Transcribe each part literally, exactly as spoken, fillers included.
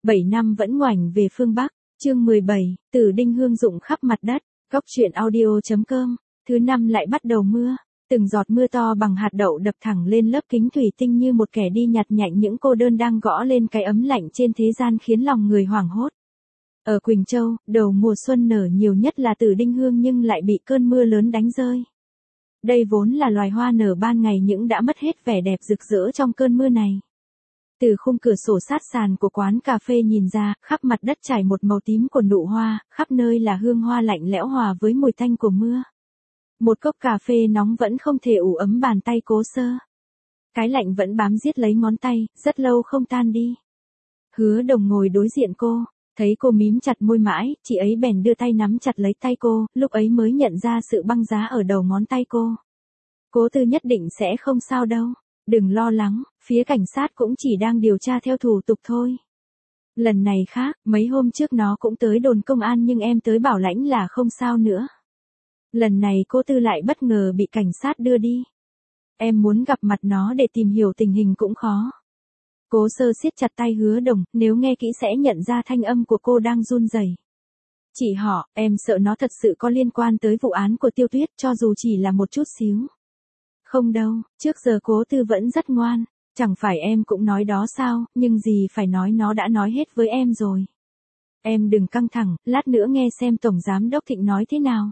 bảy năm vẫn ngoảnh về phương Bắc, chương mười bảy, Tử Đinh hương rụng khắp mặt đất, góc truyện audio.com, thứ năm lại bắt đầu mưa, từng giọt mưa to bằng hạt đậu đập thẳng lên lớp kính thủy tinh như một kẻ đi nhặt nhạnh những cô đơn đang gõ lên cái ấm lạnh trên thế gian khiến lòng người hoảng hốt. Ở Quỳnh Châu, đầu mùa xuân nở nhiều nhất là Tử Đinh hương nhưng lại bị cơn mưa lớn đánh rơi. Đây vốn là loài hoa nở ban ngày nhưng đã mất hết vẻ đẹp rực rỡ trong cơn mưa này. Từ khung cửa sổ sát sàn của quán cà phê nhìn ra, khắp mặt đất trải một màu tím của nụ hoa, khắp nơi là hương hoa lạnh lẽo hòa với mùi tanh của mưa. Một cốc cà phê nóng vẫn không thể ủ ấm bàn tay Cố Sơ. Cái lạnh vẫn bám giết lấy ngón tay, rất lâu không tan đi. Hứa Đồng ngồi đối diện cô, thấy cô mím chặt môi mãi, chị ấy bèn đưa tay nắm chặt lấy tay cô, lúc ấy mới nhận ra sự băng giá ở đầu ngón tay cô. Cố Tư nhất định sẽ không sao đâu. Đừng lo lắng, phía cảnh sát cũng chỉ đang điều tra theo thủ tục thôi. Lần này khác, mấy hôm trước nó cũng tới đồn công an nhưng em tới bảo lãnh là không sao nữa. Lần này cô Tư lại bất ngờ bị cảnh sát đưa đi. Em muốn gặp mặt nó để tìm hiểu tình hình cũng khó. Cố Sơ siết chặt tay Hứa Đồng, nếu nghe kỹ sẽ nhận ra thanh âm của cô đang run rẩy. Chị họ, em sợ nó thật sự có liên quan tới vụ án của Tiêu Tuyết cho dù chỉ là một chút xíu. Không đâu, trước giờ Cố Tư vẫn rất ngoan, chẳng phải em cũng nói đó sao, nhưng gì phải nói nó đã nói hết với em rồi. Em đừng căng thẳng, lát nữa nghe xem Tổng Giám Đốc Thịnh nói thế nào.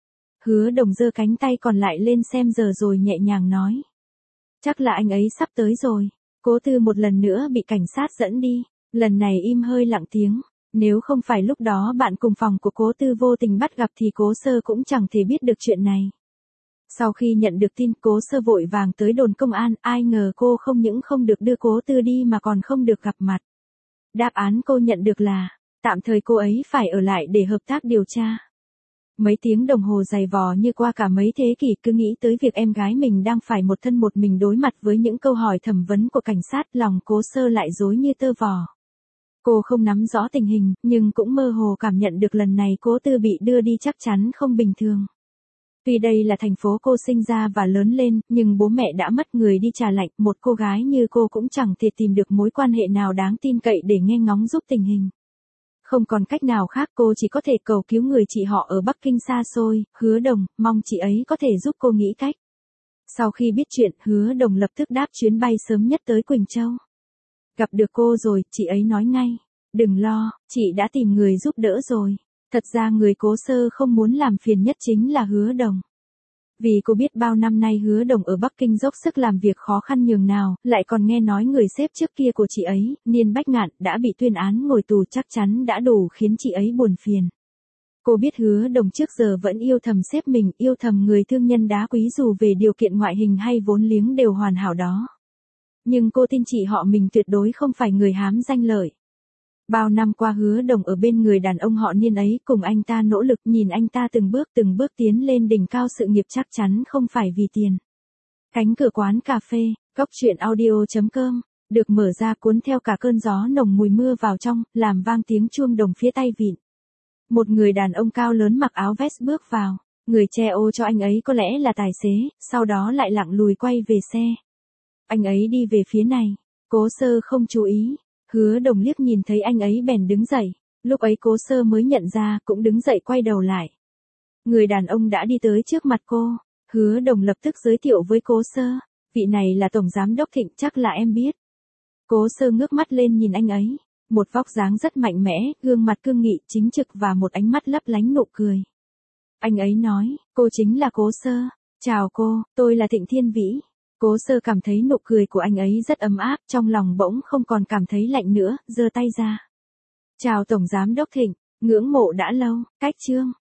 Hứa Đồng giơ cánh tay còn lại lên xem giờ rồi nhẹ nhàng nói. Chắc là anh ấy sắp tới rồi. Cố Tư một lần nữa bị cảnh sát dẫn đi, lần này im hơi lặng tiếng. Nếu không phải lúc đó bạn cùng phòng của Cố Tư vô tình bắt gặp thì Cố Sơ cũng chẳng thể biết được chuyện này. Sau khi nhận được tin, Cố Sơ vội vàng tới đồn công an, ai ngờ cô không những không được đưa Cố Tư đi mà còn không được gặp mặt. Đáp án cô nhận được là, tạm thời cô ấy phải ở lại để hợp tác điều tra. Mấy tiếng đồng hồ dày vò như qua cả mấy thế kỷ cứ nghĩ tới việc em gái mình đang phải một thân một mình đối mặt với những câu hỏi thẩm vấn của cảnh sát, lòng Cố Sơ lại rối như tơ vò. Cô không nắm rõ tình hình, nhưng cũng mơ hồ cảm nhận được lần này Cố Tư bị đưa đi chắc chắn không bình thường. Tuy đây là thành phố cô sinh ra và lớn lên, nhưng bố mẹ đã mất người đi trả lạnh, một cô gái như cô cũng chẳng thể tìm được mối quan hệ nào đáng tin cậy để nghe ngóng giúp tình hình. Không còn cách nào khác cô chỉ có thể cầu cứu người chị họ ở Bắc Kinh xa xôi, Hứa Đồng, mong chị ấy có thể giúp cô nghĩ cách. Sau khi biết chuyện, Hứa Đồng lập tức đáp chuyến bay sớm nhất tới Quỳnh Châu. Gặp được cô rồi, chị ấy nói ngay, đừng lo, chị đã tìm người giúp đỡ rồi. Thật ra người Cố Sơ không muốn làm phiền nhất chính là Hứa Đồng. Vì cô biết bao năm nay Hứa Đồng ở Bắc Kinh dốc sức làm việc khó khăn nhường nào, lại còn nghe nói người sếp trước kia của chị ấy, Niên Bách Ngạn, đã bị tuyên án ngồi tù chắc chắn đã đủ khiến chị ấy buồn phiền. Cô biết Hứa Đồng trước giờ vẫn yêu thầm sếp mình, yêu thầm người thương nhân đá quý dù về điều kiện ngoại hình hay vốn liếng đều hoàn hảo đó. Nhưng cô tin chị họ mình tuyệt đối không phải người hám danh lợi. Bao năm qua Hứa Đồng ở bên người đàn ông họ Niên ấy, cùng anh ta nỗ lực, nhìn anh ta từng bước từng bước tiến lên đỉnh cao sự nghiệp chắc chắn không phải vì tiền. Cánh cửa quán cà phê, góc truyện audio.com, được mở ra cuốn theo cả cơn gió nồng mùi mưa vào trong, làm vang tiếng chuông đồng phía tay vịn. Một người đàn ông cao lớn mặc áo vest bước vào, người che ô cho anh ấy có lẽ là tài xế, sau đó lại lặng lùi quay về xe. Anh ấy đi về phía này, Cố Sơ không chú ý. Hứa Đồng liếc nhìn thấy anh ấy bèn đứng dậy, lúc ấy Cố Sơ mới nhận ra, cũng đứng dậy quay đầu lại. Người đàn ông đã đi tới trước mặt cô, Hứa Đồng lập tức giới thiệu với Cố Sơ, vị này là Tổng Giám Đốc Thịnh, chắc là em biết. Cố Sơ ngước mắt lên nhìn anh ấy, một vóc dáng rất mạnh mẽ, gương mặt cương nghị, chính trực và một ánh mắt lấp lánh nụ cười. Anh ấy nói, cô chính là Cố Sơ, chào cô, tôi là Thịnh Thiên Vĩ. Cố Sơ cảm thấy nụ cười của anh ấy rất ấm áp, trong lòng bỗng không còn cảm thấy lạnh nữa, giơ tay ra. Chào Tổng Giám Đốc Thịnh, ngưỡng mộ đã lâu, cách chương.